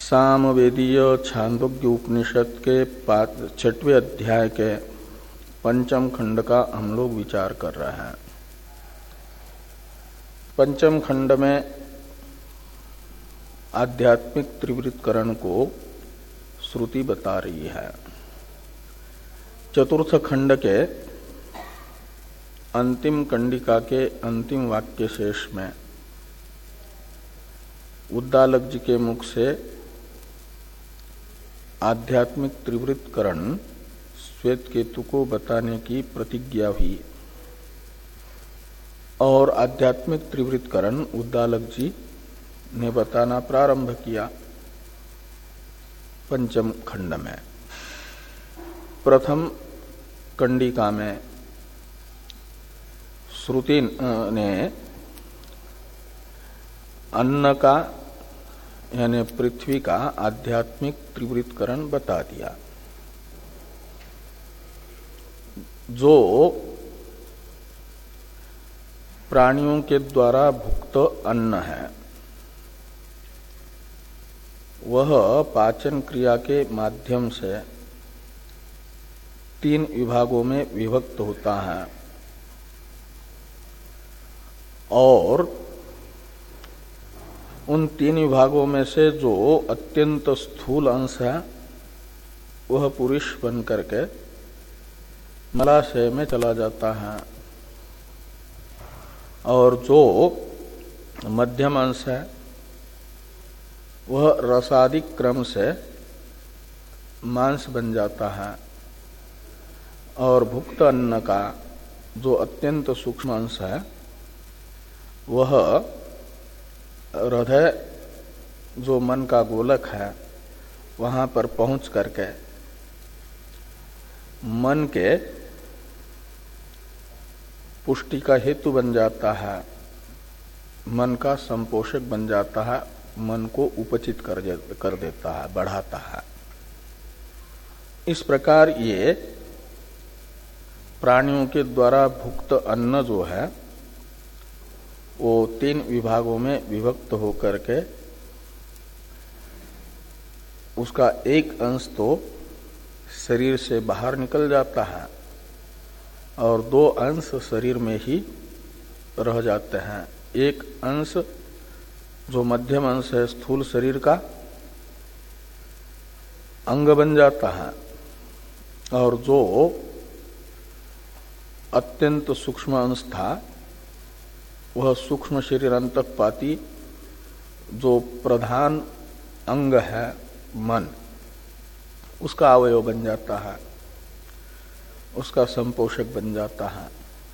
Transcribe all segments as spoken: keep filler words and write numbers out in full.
सामवेदीय छांदोग्य उपनिषद के छठवें अध्याय के पंचम खंड का हम लोग विचार कर रहे हैं। पंचम खंड में आध्यात्मिक त्रिवृत्तकरण को श्रुति बता रही है। चतुर्थ खंड के अंतिम कंडिका के अंतिम वाक्य शेष में उद्दालक जी के मुख से आध्यात्मिक त्रिवृत्तकरण श्वेत केतु को बताने की प्रतिज्ञा हुई और आध्यात्मिक त्रिवृत्तकरण उद्दालक जी ने बताना प्रारंभ किया। पंचम खंड में प्रथम कंडिका में श्रुति ने अन्न का यानी पृथ्वी का आध्यात्मिक त्रिवृत्तकरण बता दिया। जो प्राणियों के द्वारा भुक्त अन्न है वह पाचन क्रिया के माध्यम से तीन विभागों में विभक्त होता है और उन तीन विभागों में से जो अत्यंत स्थूल अंश है वह पुरुष बन करके मलाशय में चला जाता है और जो मध्यम अंश है वह रसादिक क्रम से मांस बन जाता है और भुक्त अन्न का जो अत्यंत सूक्ष्म अंश है वह हृदय जो मन का गोलक है वहां पर पहुंच करके मन के पुष्टि का हेतु बन जाता है, मन का संपोषक बन जाता है, मन को उपचित कर, कर देता है, बढ़ाता है। इस प्रकार ये प्राणियों के द्वारा भुक्त अन्न जो है वो तीन विभागों में विभक्त होकर के उसका एक अंश तो शरीर से बाहर निकल जाता है और दो अंश शरीर में ही रह जाते हैं। एक अंश जो मध्यम अंश है स्थूल शरीर का अंग बन जाता है और जो अत्यंत सूक्ष्म अंश था वह सूक्ष्म शरीर अंतःपाती जो प्रधान अंग है मन उसका अवयव बन जाता है, उसका संपोषक बन जाता है।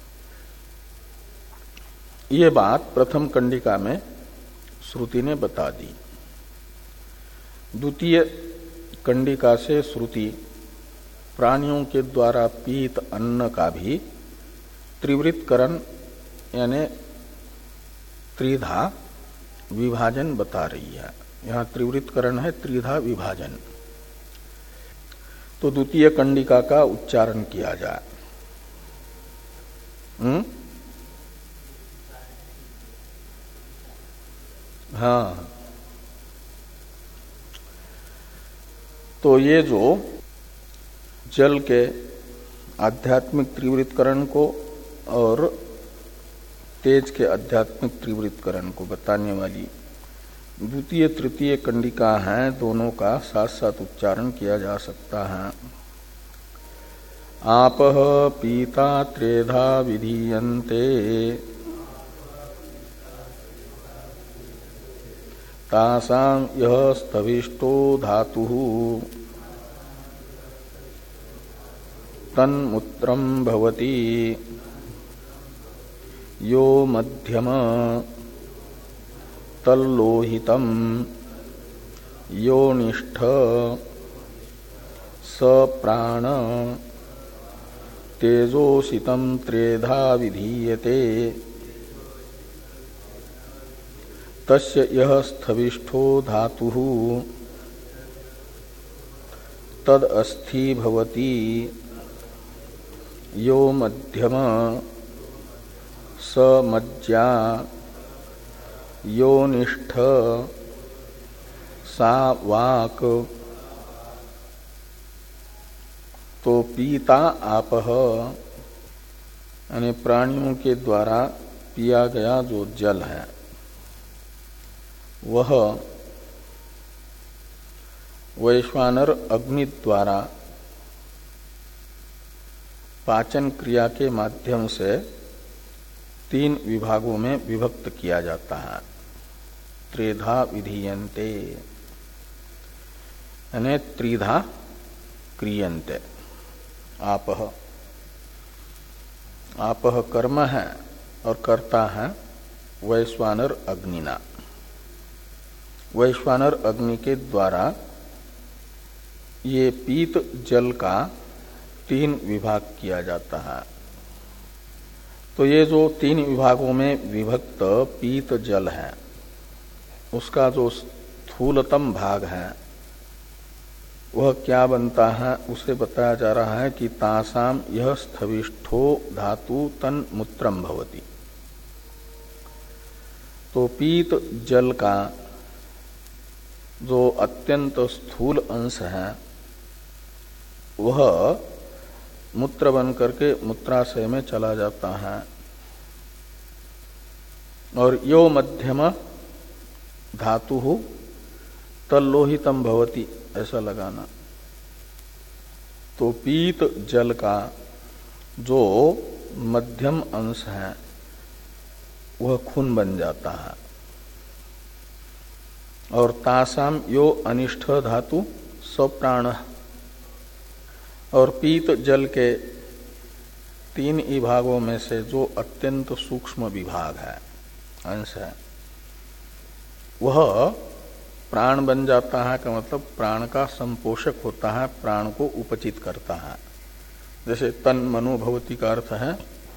ये बात प्रथम कंडिका में श्रुति ने बता दी। द्वितीय कंडिका से श्रुति प्राणियों के द्वारा पीत अन्न का भी त्रिवृत्तकरण यानी त्रिधा विभाजन बता रही है। यहाँ त्रिवृत्तकरण है त्रिधा विभाजन। तो द्वितीय कंडिका का उच्चारण किया जाए। हम्म हाँ, तो ये जो जल के आध्यात्मिक त्रिवृत्तकरण को और तेज के आध्यात्मिक त्रिवृत्तकरण को बताने वाली द्वितीय तृतीय कंडिका है, दोनों का साथ साथ उच्चारण किया जा सकता है। आपः पीता त्रेधा विधीयन्ते तासां यः स्थविष्टो धातुः तन्मूत्रं भवति यो मध्यम तल्लोहितम योनिष्ठ सप्राण तेजोसितम त्रेधा विधीयते तस्य यः स्थविष्ठो धातुः तद अस्थि भवति यो मध्यम समज्जा योनिष्ठ सा वाक, तो पीता आपह यानी प्राणियों के द्वारा पिया गया जो जल है वह वैश्वानर अग्नि द्वारा पाचन क्रिया के माध्यम से तीन विभागों में विभक्त किया जाता है। त्रिधा विधीयन्ते यानी त्रिधा क्रियन्ते। आपह आपह कर्म है और कर्ता है वैश्वानर अग्निना। वैश्वानर अग्नि के द्वारा ये पीत जल का तीन विभाग किया जाता है। तो ये जो तीन विभागों में विभक्त पीत जल है उसका जो स्थूलतम भाग है वह क्या बनता है उसे बताया जा रहा है कि तासाम यह स्थविष्ठो धातु तन मूत्रम भवति। तो पीत जल का जो अत्यंत स्थूल अंश है वह मूत्र बन करके मूत्राशय में चला जाता है और यो मध्यम धातु तल्लोहितम भवति ऐसा लगाना। तो पीत जल का जो मध्यम अंश है वह खून बन जाता है और तासाम यो अनिष्ठ धातु स्वप्राण। और पीत जल के तीन विभागों में से जो अत्यंत सूक्ष्म विभाग है अंश है वह प्राण बन जाता है का मतलब प्राण का संपोषक होता है, प्राण को उपचित करता है। जैसे तन मनो भवति का अर्थ है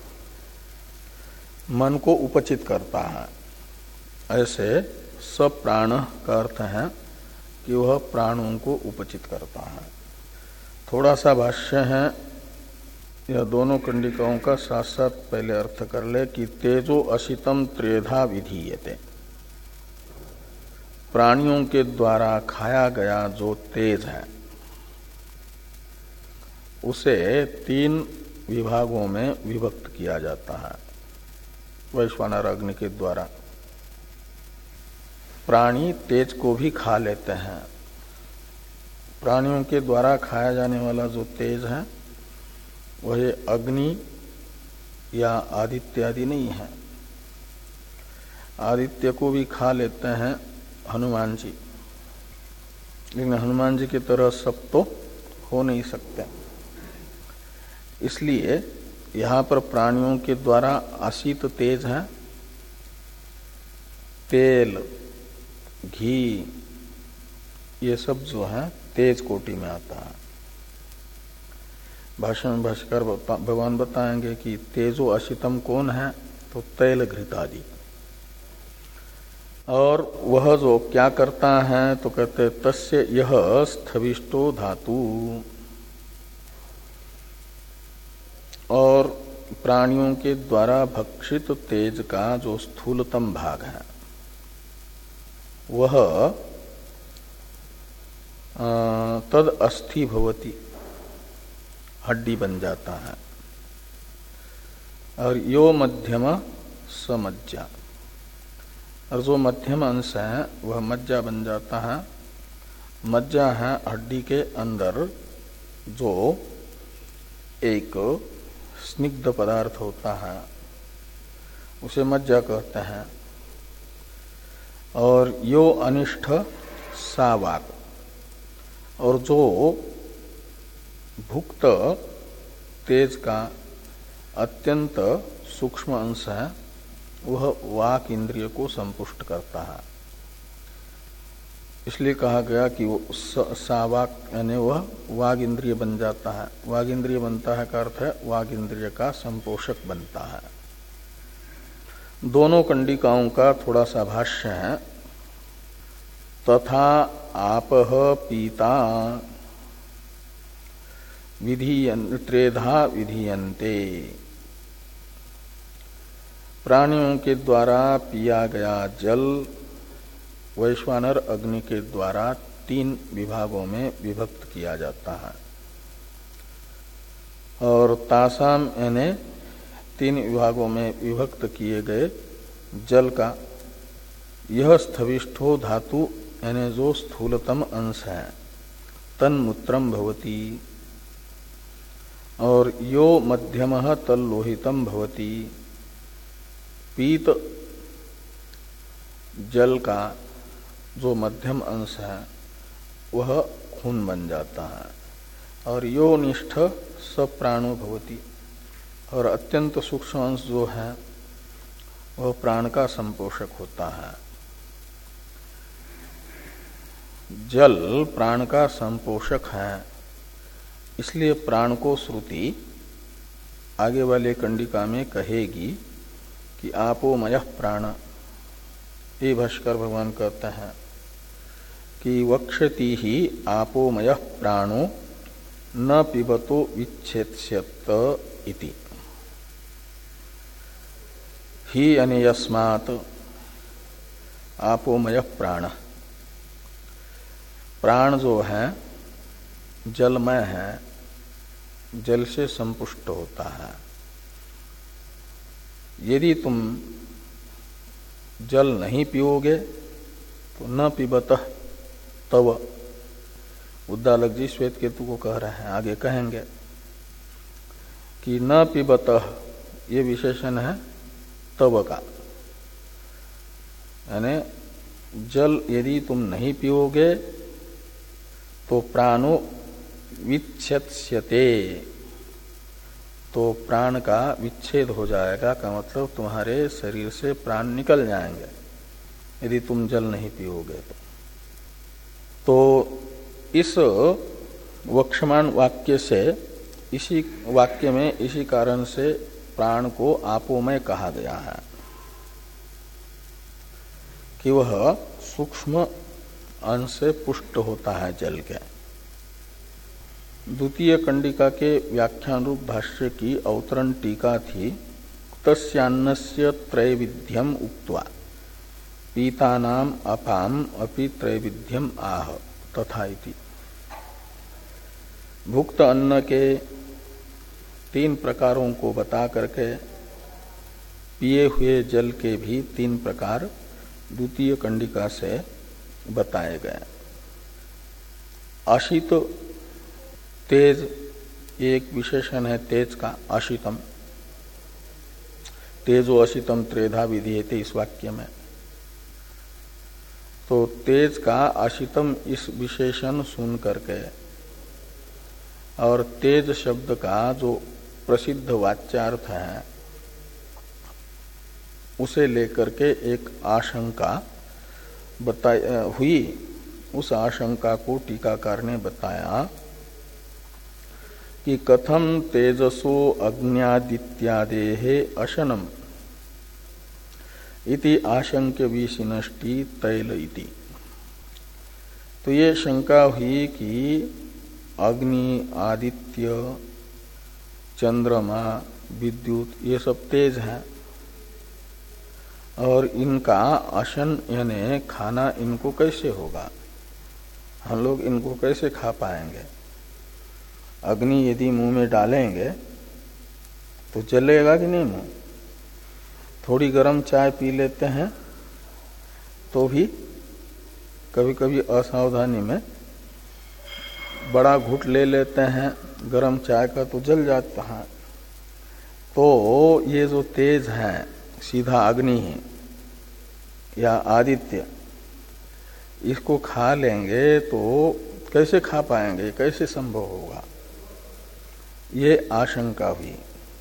मन को उपचित करता है, ऐसे सब प्राण का अर्थ है कि वह प्राणों को उपचित करता है। थोड़ा सा भाष्य है, यह दोनों कंडिकाओं का साथ साथ पहले अर्थ कर ले कि तेजो अशितम त्रेधा विधीयते। प्राणियों के द्वारा खाया गया जो तेज है उसे तीन विभागों में विभक्त किया जाता है वैश्वानर अग्नि के द्वारा। प्राणी तेज को भी खा लेते हैं। प्राणियों के द्वारा खाया जाने वाला जो तेज है वह अग्नि या आदित्य आदि नहीं है। आदित्य को भी खा लेते हैं हनुमान जी, लेकिन हनुमान जी की तरह सब तो हो नहीं सकते। इसलिए यहाँ पर प्राणियों के द्वारा आशित तेज है, तेल घी ये सब जो है तेज कोटि में आता है। भाषण में भाष्यकार भगवान बताएंगे कि तेजो अशितम कौन है, तो तैल घृत आदि। और वह जो क्या करता है तो कहते तस्य यह स्थविष्टो धातु। और प्राणियों के द्वारा भक्षित तेज का जो स्थूलतम भाग है वह तद अस्थि भवति, हड्डी बन जाता है। और यो मध्यम समज्जा, और जो मध्यम अंश है वह मज्जा बन जाता है। मज्जा है हड्डी के अंदर जो एक स्निग्ध पदार्थ होता है उसे मज्जा कहते हैं। और यो अनिष्ठ सावाक, और जो भुक्त तेज का अत्यंत सूक्ष्म अंश है वह वाक इंद्रिय को संपुष्ट करता है। इसलिए कहा गया कि वो सावाक यानी वह वाग इंद्रिय बन जाता है। वाग इंद्रिय बनता है का अर्थ है वाग इंद्रिय का संपोषक बनता है। दोनों कंडिकाओं का थोड़ा सा भाष्य है। तथा आपह पीता विधीयन त्रेधा विधीयन्ते। प्राणियों के द्वारा पिया गया जल वैश्वानर अग्नि के द्वारा तीन विभागों में विभक्त किया जाता है। और तासाम यानी तीन विभागों में विभक्त किए गए जल का यह स्थविष्ठो धातु यानी जो स्थूलतम अंश है तन्मूत्रम भवति, और यो मध्यमः तल्लोहितम भवति, पीत जल का जो मध्यम अंश है वह खून बन जाता है। और यो निष्ठ सब प्राणो भवति, और अत्यंत सूक्ष्म अंश जो है वह प्राण का संपोषक होता है। जल प्राण का संपोषक है, इसलिए प्राण को श्रुति आगे वाले कंडिका में कहेगी कि आपोमयः प्राण। ये भाष्कर भगवान कहते हैं कि वक्षति ही आपोमयः प्राणो न पिबतो विच्छेत्स्यत इति। ही यानी यस्मात् आपोमयः प्राण, प्राण जो है जलमय है, जल से संपुष्ट होता है। यदि तुम जल नहीं पियोगे तो न पिबतः तव, उद्दालक जी श्वेत केतु को कह रहे हैं, आगे कहेंगे कि न पिबतः ये विशेषण है तव का, यानी जल यदि तुम नहीं पियोगे तो प्राणो विच्छेत्स्यते, तो प्राण का विच्छेद हो जाएगा, का मतलब तुम्हारे शरीर से प्राण निकल जाएंगे यदि तुम जल नहीं पियोगे तो। तो इस वक्षमान वाक्य से, इसी वाक्य में इसी कारण से प्राण को आपोमय कहा गया है कि वह सूक्ष्म अंश से पुष्ट होता है जल के। द्वितीय कंडिका के व्याख्यान रूप भाष्य की अवतरण टीका थी तस्यान्नस्य त्रैविध्यम उक्त्वा पीतानाम अपाम अपि त्रैविध्यम आह तथा इति। भुक्त अन्न के तीन प्रकारों को बता करके पिए हुए जल के भी तीन प्रकार द्वितीय कंडिका से बताए गए। आशित तेज एक विशेषण है तेज का, आशितम, तेजो अशितम त्रेधा विधीयते इस वाक्य में। तो तेज का आशितम इस विशेषण सुन करके और तेज शब्द का जो प्रसिद्ध वाच्यार्थ है उसे लेकर के एक आशंका बताई हुई। उस आशंका को टीकाकार ने बताया कि कथम तेजसो अग्न्यादित्यादेहे अशनम इति आशंक्य विशिनष्टि तैल इति। तो ये शंका हुई कि अग्नि, आदित्य, चंद्रमा, विद्युत ये सब तेज हैं और इनका अशन यानी खाना इनको कैसे होगा, हम लोग इनको कैसे खा पाएंगे। अग्नि यदि मुंह में डालेंगे तो जलेगा कि नहीं मुंह। थोड़ी गर्म चाय पी लेते हैं तो भी कभी कभी असावधानी में बड़ा घूंट ले लेते हैं गर्म चाय का तो जल जाता है। तो ये जो तेज है सीधा अग्नि है या आदित्य, इसको खा लेंगे तो कैसे खा पाएंगे, कैसे संभव होगा, ये आशंका हुई।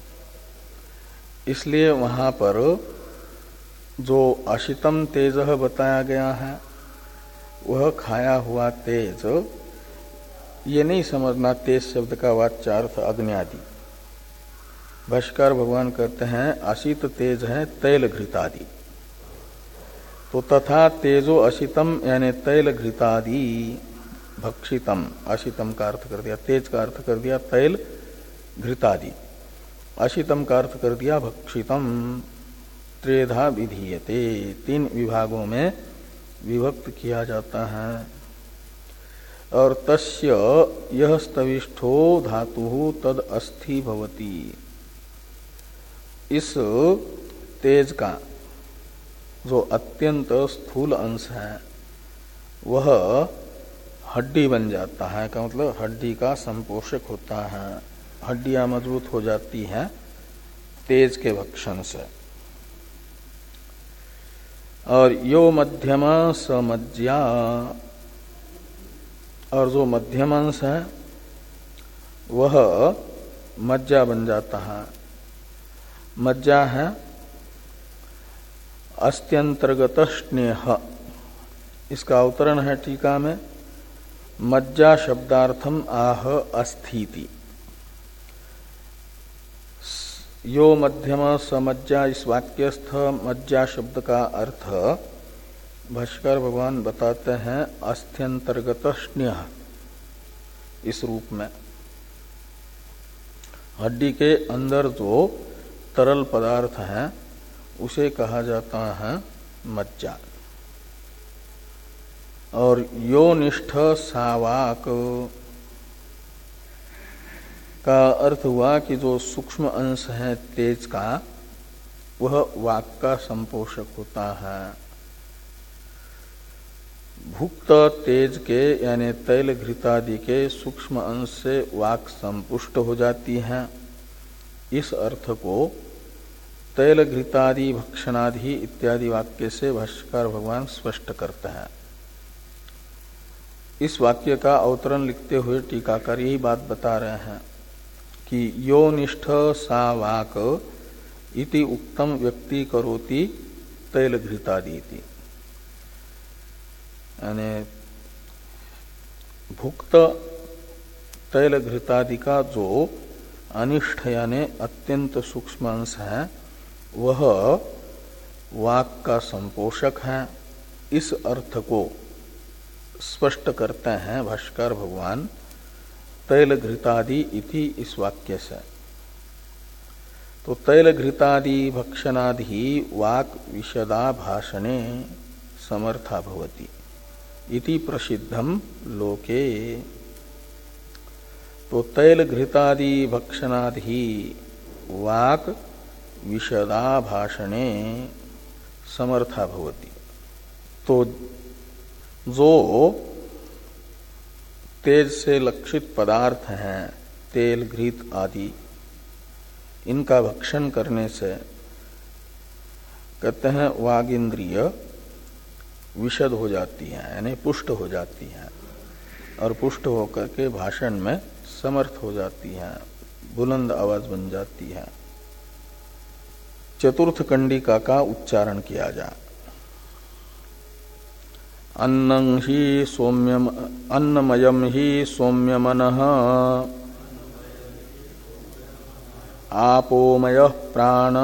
इसलिए वहां पर जो अशितम तेज बताया गया है वह खाया हुआ तेज, ये नहीं समझना तेज शब्द का वाच्यार्थ अग्नि आदि। भाष्यकार भगवान कहते हैं अशित तेज है तैल घृतादि, तो तथा तेजो अशितम यानी तैल घृतादि भक्षितम, अशितम का अर्थ कर दिया, तेज का अर्थ कर दिया तैल घृतादि, अशितम का अर्थ कर दिया भक्षितम, त्रेधा विधीयते, तीन विभागों में विभक्त किया जाता है। और तस्य यह स्तविष्ठो धातु तद अस्थि भवति, इस तेज का जो अत्यंत स्थूल अंश है वह हड्डी बन जाता है, का मतलब हड्डी का संपोषक होता है, हड्डियां मजबूत हो जाती हैं तेज के भक्षण से। और यो मध्यमा समज्या, और जो मध्यम अंश है वह मज्जा बन जाता है। मज्जा है अस्त्यंतर्गत स्नेह, इसका अवतरण है टीका में, मज्जा शब्दार्थम आह अस्थिति। यो मध्यम समज्जा, इस वाक्यस्थ मज्जा शब्द का अर्थ भाष्कर भगवान बताते हैं अस्त्यंतर्गत स्नेह, इस रूप में हड्डी के अंदर जो तरल पदार्थ है उसे कहा जाता है मज्जा। और योनिष्ठ सावाक का अर्थ हुआ कि जो सूक्ष्म अंश है तेज का वह वाक का संपोषक होता है। भुक्त तेज के यानी तैल घृतादि के सूक्ष्म अंश से वाक संपुष्ट हो जाती है। इस अर्थ को तैल घृतादि भक्षणादि इत्यादि वाक्य से भाष्यकार भगवान स्पष्ट करते हैं। इस वाक्य का अवतरण लिखते हुए टीकाकार यही बात बता रहे हैं कि योनिष्ठ सा वाक इति उक्तम व्यक्ति करोति तैल घृतादि इति, यानी भुक्त तैल घृतादि का जो अनिष्ठ यानी अत्यंत सूक्ष्म अंश है वह वाक का संपोषक है। इस अर्थ को स्पष्ट करते हैं भाष्कर भगवान तैल घृतादि इति इस वाक्य से। तो तैल घृतादि भक्षणादि वाक विशदा भाषणे समर्था भवति इति प्रसिद्धम लोके। तो तैल घृतादि भक्षणादि वाक विशदा भाषणे समर्था भवति। तो जो तेज से लक्षित पदार्थ हैं तेल घृत आदि, इनका भक्षण करने से कहते हैं वाग इंद्रिय विशद हो जाती है, यानी पुष्ट हो जाती है, और पुष्ट होकर के भाषण में समर्थ हो जाती है, बुलंद आवाज बन जाती है। चतुर्थ कंडिका का उच्चारण किया जाए। अन्नं ही सौम्यम अन्नमयम ही सौम्यमनः आपोमयः प्राण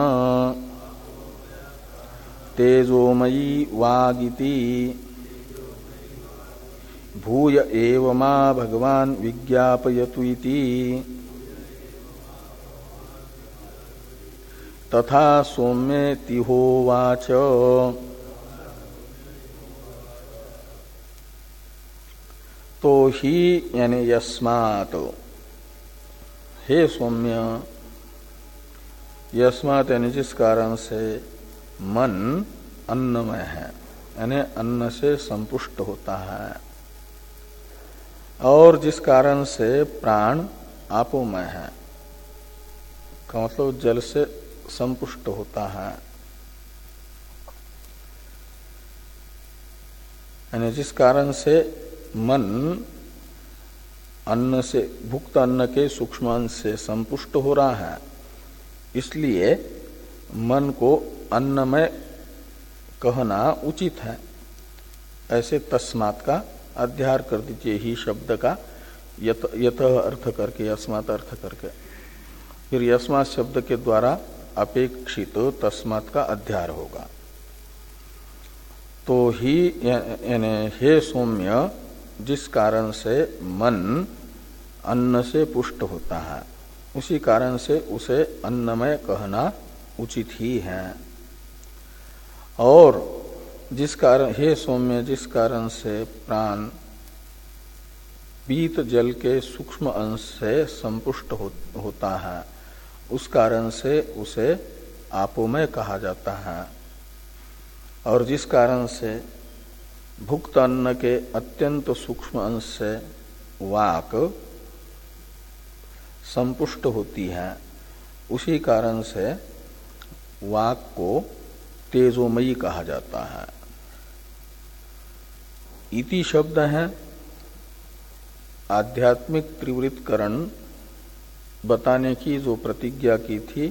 तेजोमयी वागिति भूय एव मा भगवान विज्ञापयतु इति तथा सौम्येति होवाच। तो ही यानी यस्मात्, हे सौम्य, यस्मात् यानी जिस कारण से मन अन्नमय है, यानी अन्न से संपुष्ट होता है, और जिस कारण से प्राण आपोमय है, का मतलब जल से संपुष्ट होता है, यानी जिस कारण से मन अन्न से भुक्त अन्न के सूक्ष्मांश से संपुष्ट हो रहा है, इसलिए मन को अन्नमय कहना उचित है। ऐसे तस्मात् का अध्यार कर दीजिए, ही शब्द का यत यत अर्थ करके, यस्मात् अर्थ करके, फिर यस्मात् शब्द के द्वारा अपेक्षित तस्मात् का अध्यार होगा। तो ही यानी हे सौम्य, जिस कारण से मन अन्न से पुष्ट होता है, उसी कारण से उसे अन्नमय कहना उचित ही है। और जिस कारण हे सौम्य जिस कारण से प्राण पीत जल के सूक्ष्म अंश से संपुष्ट हो, होता है, उस कारण से उसे आपोमय कहा जाता है। और जिस कारण से भुक्त अन्न के अत्यंत सूक्ष्म अंश से वाक संपुष्ट होती है, उसी कारण से वाक को तेजोमयी कहा जाता है। इति शब्द है आध्यात्मिक त्रिवृत्तकरण बताने की जो प्रतिज्ञा की थी,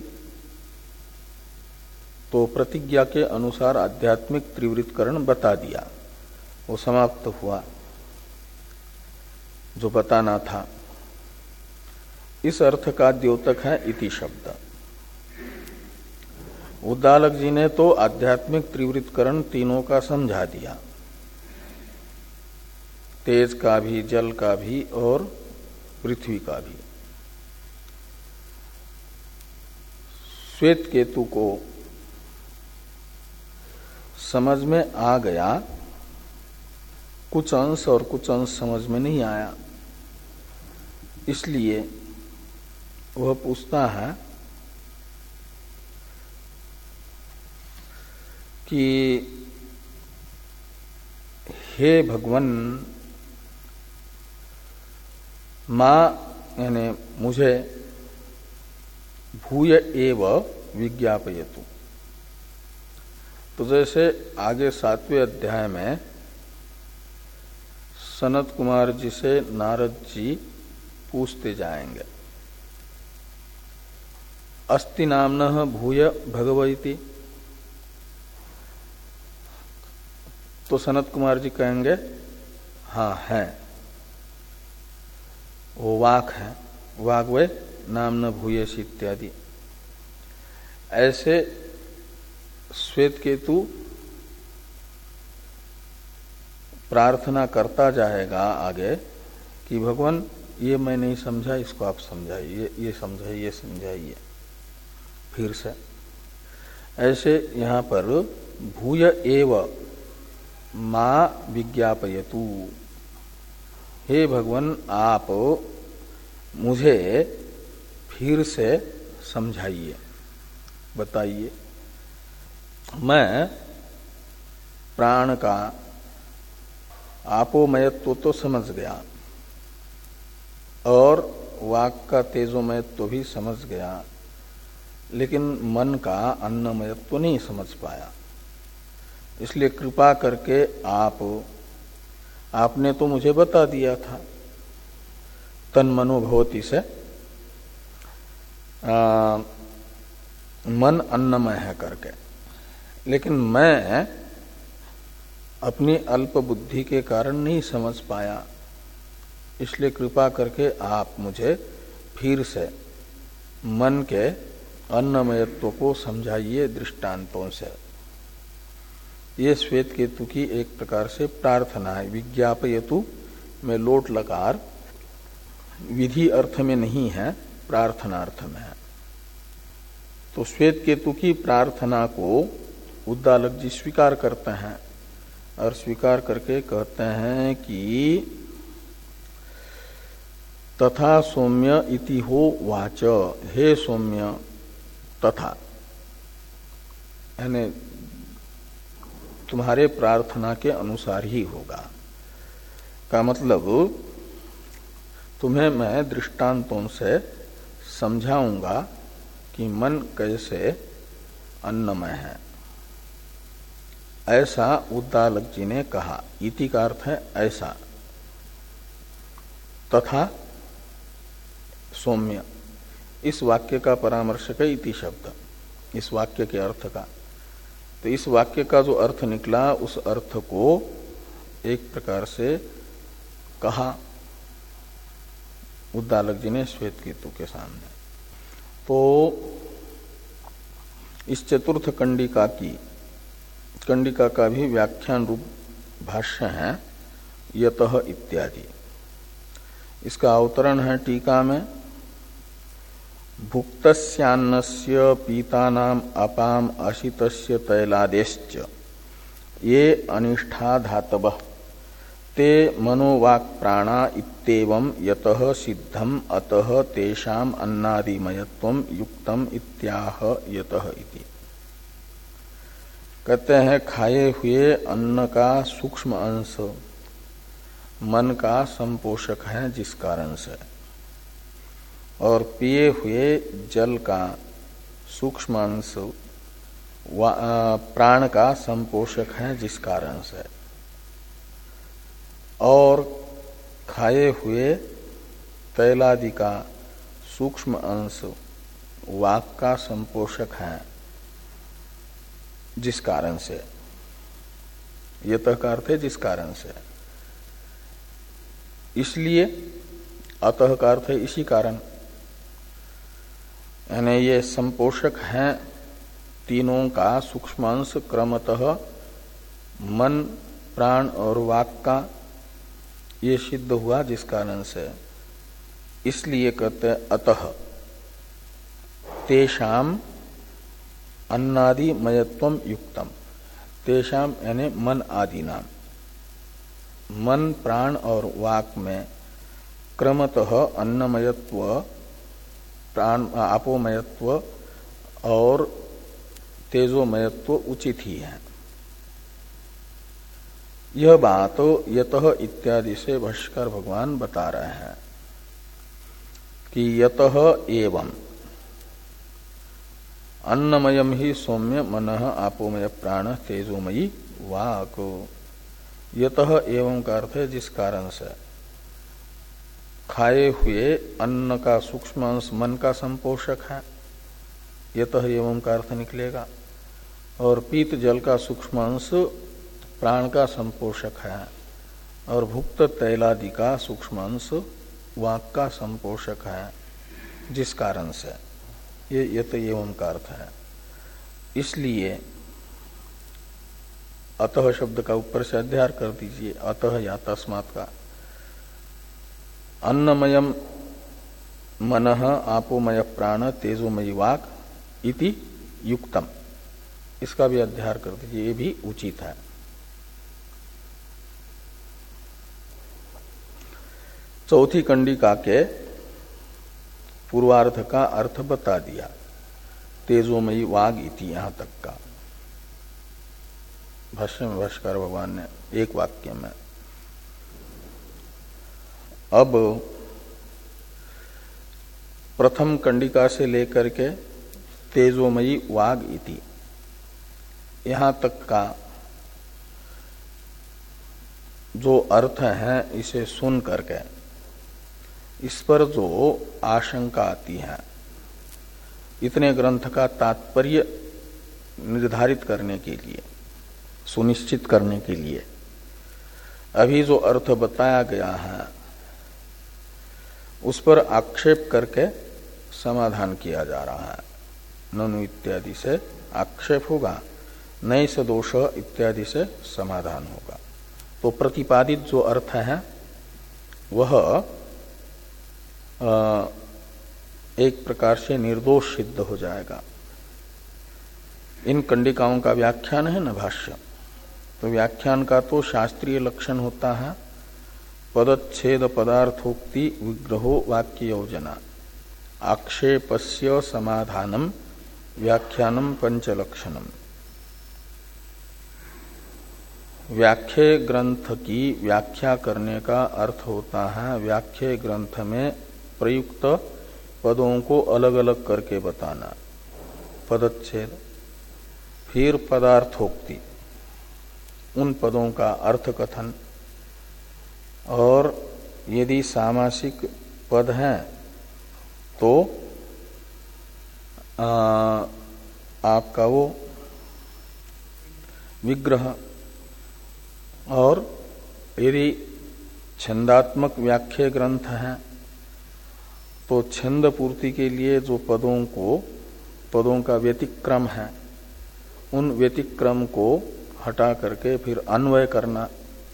तो प्रतिज्ञा के अनुसार आध्यात्मिक त्रिवृत्तकरण बता दिया, वो समाप्त हुआ जो बताना था। इस अर्थ का द्योतक है इति शब्द। उद्दालक जी ने तो आध्यात्मिक त्रिवृत्तकरण तीनों का समझा दिया, तेज का भी, जल का भी और पृथ्वी का भी। श्वेत केतु को समझ में आ गया, कुछ अंश और कुछ अंश समझ में नहीं आया, इसलिए वह पूछता है कि हे भगवान, मां यानी मुझे भूय एव विज्ञापयतु। तो जैसे आगे सातवें अध्याय में सनत कुमार जी से नारद जी पूछते जाएंगे, अस्ति नाम्नः भूय भगवती, तो सनत कुमार जी कहेंगे हाँ है, वो वाक है, वाक वे नाम न भूयस इत्यादि। ऐसे श्वेत केतु प्रार्थना करता जाएगा आगे कि भगवान ये मैं नहीं समझा, इसको आप समझाइए, ये समझाइए, ये समझाइए फिर से। ऐसे यहाँ पर भूय एव मां विज्ञापयतु, हे भगवान आप मुझे फिर से समझाइए, बताइए। मैं प्राण का आपोमयत्व तो समझ गया और वाक का तेजोमयत्व भी समझ गया, लेकिन मन का अन्नमयत्व नहीं समझ पाया। इसलिए कृपा करके आप आपने तो मुझे बता दिया था तन मनोभवती से आ, मन अन्नमय है करके, लेकिन मैं अपनी अल्प बुद्धि के कारण नहीं समझ पाया, इसलिए कृपा करके आप मुझे फिर से मन के अन्नमयत्व को समझाइए दृष्टांतों से। ये श्वेत केतु की एक प्रकार से प्रार्थना है। विज्ञापयतु में लोट लकार विधि अर्थ में नहीं है, प्रार्थना अर्थ में है। तो श्वेत केतु की प्रार्थना को उद्दालक जी स्वीकार करते हैं और स्वीकार करके कहते हैं कि तथा सौम्य इति हो वाच, हे सौम्य तथा, यानी तुम्हारे प्रार्थना के अनुसार ही होगा। का मतलब तुम्हें मैं दृष्टांतों से समझाऊंगा कि मन कैसे अन्नमय है। ऐसा उद्दालक जी ने कहा। इति का अर्थ है ऐसा, तथा सौम्य, इस वाक्य का परामर्शक है इति शब्द, इस वाक्य के अर्थ का। तो इस वाक्य का जो अर्थ निकला, उस अर्थ को एक प्रकार से कहा उद्दालक जी ने श्वेत केतु के सामने। तो इस चतुर्थ कंडिका की कंडिका का भी व्याख्यान रूप भाष्य है यतः इत्यादि। इसका अवतरण है टीका में, भुक्तस्यान्नस्य पीतानाम अपाम अशितस्य तैलादेश्च ये अनिष्ठा धातवः ते मनोवाक् प्राणा इत्येवं यतः सिद्धम अतः तेषाम अन्नादिमयत्वं युक्तम इत्याह यतः इति। कहते हैं खाए हुए अन्न का सूक्ष्म अंश मन का संपोषक है जिस कारण से, और पिए हुए जल का सूक्ष्म अंश प्राण का संपोषक है जिस कारण से, और खाए हुए तैलादि का सूक्ष्म अंश वाक का संपोषक है जिस कारण से। यतः का अर्थ है जिस कारण से, इसलिए अतः का अर्थ है इसी कारण। यानी ये संपोषक हैं तीनों का सूक्ष्मांश क्रमतः मन प्राण और वाक का, ये सिद्ध हुआ जिस कारण से, इसलिए कहते अतः तेषाम अन्नादि मयत्वम युक्तम। तेषाम यानी मन आदि नाम, मन प्राण और वाक में क्रमतः अन्नमयत्व प्राण आपोमयत्व और तेजोमयत्व उचित ही है। यह बात यतः इत्यादि से भाष्यकार भगवान बता रहे हैं कि यतः एवं अन्नमयम ही सौम्य मनः आपोमय प्राण तेजोमयी वाक। यतः एवं का अर्थ है जिस कारण से। खाए हुए अन्न का सूक्ष्मांश मन का संपोषक है, यतः एवं का अर्थ निकलेगा, और पीत जल का सूक्ष्मांश प्राण का संपोषक है, और भुक्त तैलादि का सूक्ष्मांश वाक का संपोषक है जिस कारण से। ये यत एवं का अर्थ है। इसलिए अतः शब्द का ऊपर से अध्यार कर दीजिए, अतः या तस्मात् का। अन्नमयम मनः आपोमय प्राण तेजोमयी वाक इति युक्तम, इसका भी अध्यार कर दीजिए, ये भी उचित है। चौथी कंडिका के पूर्वार्ध का अर्थ बता दिया, तेजोमयी वाग इति, यहां तक का भाष्य में भाष्यकार भगवान ने एक वाक्य में। अब प्रथम कंडिका से लेकर के तेजोमयी वाग इति यहां तक का जो अर्थ है, इसे सुन करके इस पर जो आशंका आती है, इतने ग्रंथ का तात्पर्य निर्धारित करने के लिए, सुनिश्चित करने के लिए अभी जो अर्थ बताया गया है उस पर आक्षेप करके समाधान किया जा रहा है। ननु इत्यादि से आक्षेप होगा, नई से दोष इत्यादि से समाधान होगा। तो प्रतिपादित जो अर्थ है वह एक प्रकार से निर्दोष सिद्ध हो जाएगा। इन कंडिकाओं का व्याख्यान है न भाष्य, तो व्याख्यान का तो शास्त्रीय लक्षण होता है पदच्छेद पदार्थोक्ति विग्रहो वाक्य योजना, आक्षेपस्य समाधानम व्याख्यानम पंचलक्षणम। व्याख्या ग्रंथ की व्याख्या करने का अर्थ होता है व्याख्या ग्रंथ में प्रयुक्त पदों को अलग अलग करके बताना, पदच्छेद। फिर पदार्थोक्ति, उन पदों का अर्थ कथन, और यदि सामासिक पद हैं तो आ, आपका वो विग्रह, और यदि छंदात्मक व्याख्या ग्रंथ है तो छंद पूर्ति के लिए जो पदों को पदों का व्यतिक्रम है, उन व्यतिक्रम को हटा करके फिर अन्वय करना,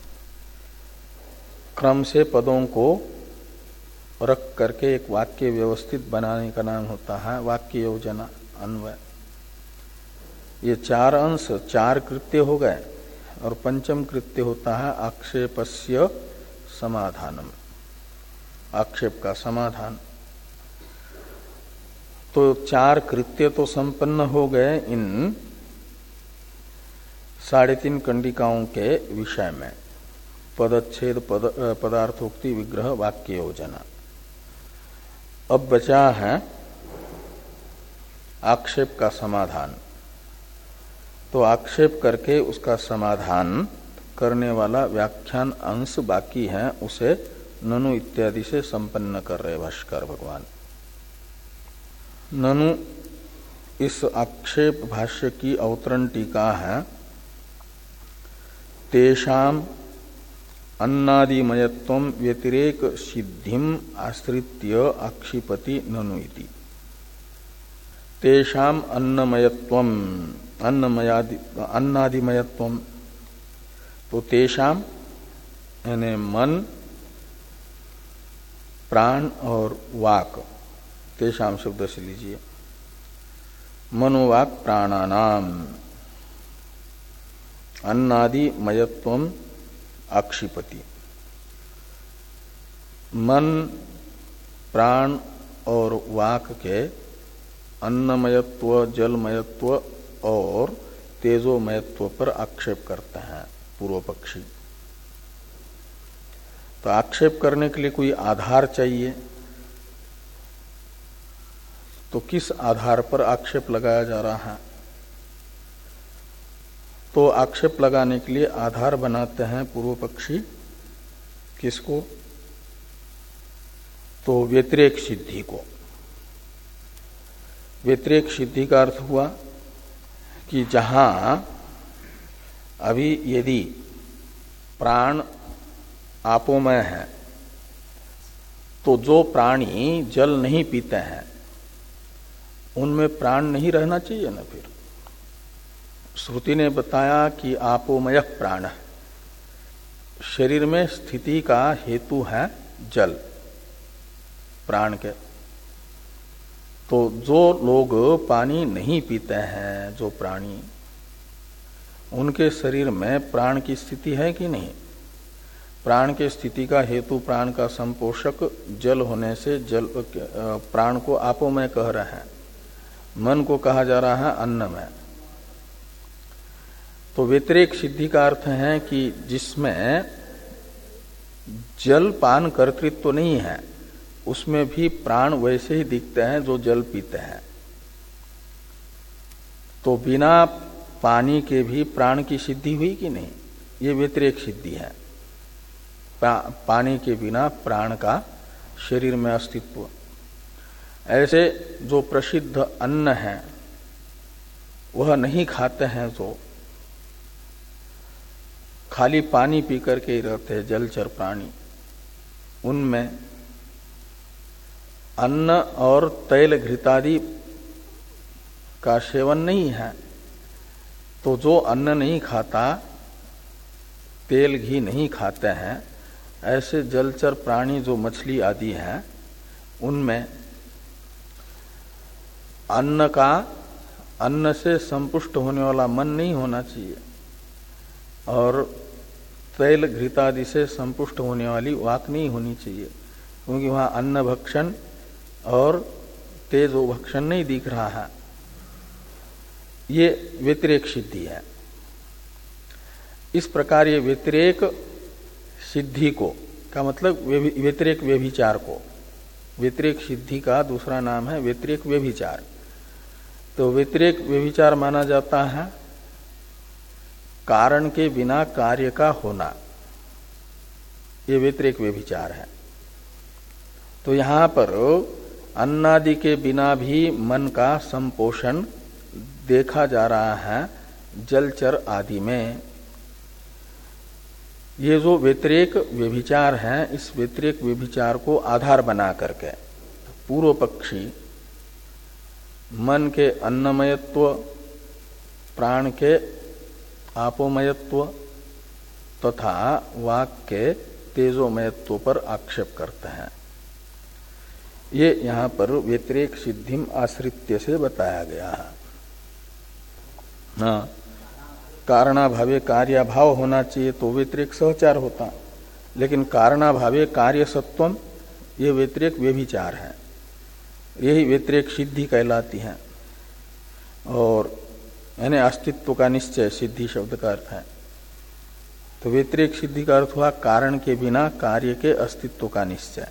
क्रम से पदों को रख करके एक वाक्य व्यवस्थित बनाने का नाम होता है वाक्य योजना, अन्वय। ये चार अंश, चार कृत्य हो गए, और पंचम कृत्य होता है आक्षेपस्य समाधानम, आक्षेप का समाधान। तो चार कृत्य तो संपन्न हो गए इन साढ़े तीन कंडिकाओं के विषय में, पदच्छेद, पद, पदार्थोक्ति, विग्रह, वाक्य योजना। अब बचा है आक्षेप का समाधान। तो आक्षेप करके उसका समाधान करने वाला व्याख्यान अंश बाकी है, उसे ननु इत्यादि से संपन्न कर रहे भाष्कर भगवान। ननु इस आक्षेप भाष्य की अवतरण टीका है, तेषाम अन्नादिमयत्वम व्यतिरेक सिद्धिम आश्रित्य आक्षिपति ननु इति। तेषाम अन्नमयत्वम, अन्नमयादि अन्नादिमयत्वम, तो तेषाम यानी मन, प्राण और वाक, तेषाम शब्द से लीजिए, मनोवाक प्राणानाम अन्नादिमयत्वम आक्षिपति। मन, प्राण और वाक के अन्नमयत्व, जलमयत्व और तेजोमयत्व पर आक्षेप करते हैं पूर्व पक्षी। तो आक्षेप करने के लिए कोई आधार चाहिए, तो किस आधार पर आक्षेप लगाया जा रहा है? तो आक्षेप लगाने के लिए आधार बनाते हैं पूर्व पक्षी किसको? तो व्यतिरेक सिद्धि को। व्यतिरेक सिद्धि का अर्थ हुआ कि जहां अभी यदि प्राण आपोमय है तो जो प्राणी जल नहीं पीते हैं उनमें प्राण नहीं रहना चाहिए ना। फिर श्रुति ने बताया कि आपोमय प्राण, शरीर में स्थिति का हेतु है जल प्राण के। तो जो लोग पानी नहीं पीते हैं, जो प्राणी, उनके शरीर में प्राण की स्थिति है कि नहीं? प्राण के स्थिति का हेतु, प्राण का संपोषक जल होने से जल प्राण को आपोमय कह रहे हैं। मन को कहा जा रहा है अन्नमय। तो व्यतिरेक सिद्धि का अर्थ है कि जिसमें जल पान कर्तृत्व तो नहीं है, उसमें भी प्राण वैसे ही दिखते हैं जो जल पीते हैं। तो बिना पानी के भी प्राण की सिद्धि हुई कि नहीं? ये व्यतिरेक सिद्धि है। पा, पानी के बिना प्राण का शरीर में अस्तित्व। ऐसे जो प्रसिद्ध अन्न है वह नहीं खाते हैं, जो खाली पानी पी करके ही रहते हैं जलचर प्राणी, उनमें अन्न और तैल घृतादि का सेवन नहीं है। तो जो अन्न नहीं खाता, तेल घी नहीं खाते हैं, ऐसे जलचर प्राणी जो मछली आदि हैं, उनमें अन्न का, अन्न से संपुष्ट होने वाला मन नहीं होना चाहिए और तैल घृतादि से संपुष्ट होने वाली वाक नहीं होनी चाहिए, क्योंकि वहां अन्न भक्षण और तेजो भक्षण नहीं दिख रहा है। ये व्यतिरेक सिद्धि है। इस प्रकार ये व्यतिरेक सिद्धि को का मतलब व्यतिरेक व्यभिचार को, व्यतिरेक सिद्धि का दूसरा नाम है व्यतिरेक व्यभिचार। तो व्यतिरेक व्यभिचार माना जाता है कारण के बिना कार्य का होना, ये व्यतिरेक व्यभिचार है। तो यहां पर अन्नादि के बिना भी मन का संपोषण देखा जा रहा है जलचर आदि में। ये जो व्यतिरेक व्यभिचार है, इस व्यतिरेक व्यभिचार को आधार बना करके पूर्व पक्षी मन के अन्नमयत्व, प्राण के आपोमयत्व तथा वाक के तेजोमयत्व पर आक्षेप करते हैं। ये यहां पर व्यतिरेक सिद्धिम आश्रित्य से बताया गया है। हाँ, कारणाभावे कार्याभाव होना चाहिए तो व्यतिरेक सहचार होता, लेकिन कारणाभावे कार्य सत्वम ये व्यतिरेक व्यभिचार है। यही व्यतिरेक सिद्धि कहलाती है। और यानी अस्तित्व का निश्चय सिद्धि शब्द का अर्थ है। तो व्यतिरेक सिद्धि का अर्थ हुआ कारण के बिना कार्य के अस्तित्व का निश्चय।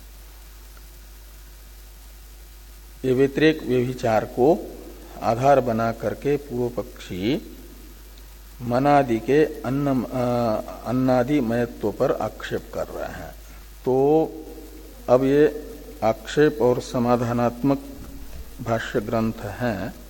ये व्यतिरेक व्यभिचार को आधार बना करके पूर्व पक्षी मनादि के अन्न अन्नादि मयत्व पर आक्षेप कर रहे हैं। तो अब ये आक्षेप और समाधानात्मक भाष्य ग्रंथ हैं।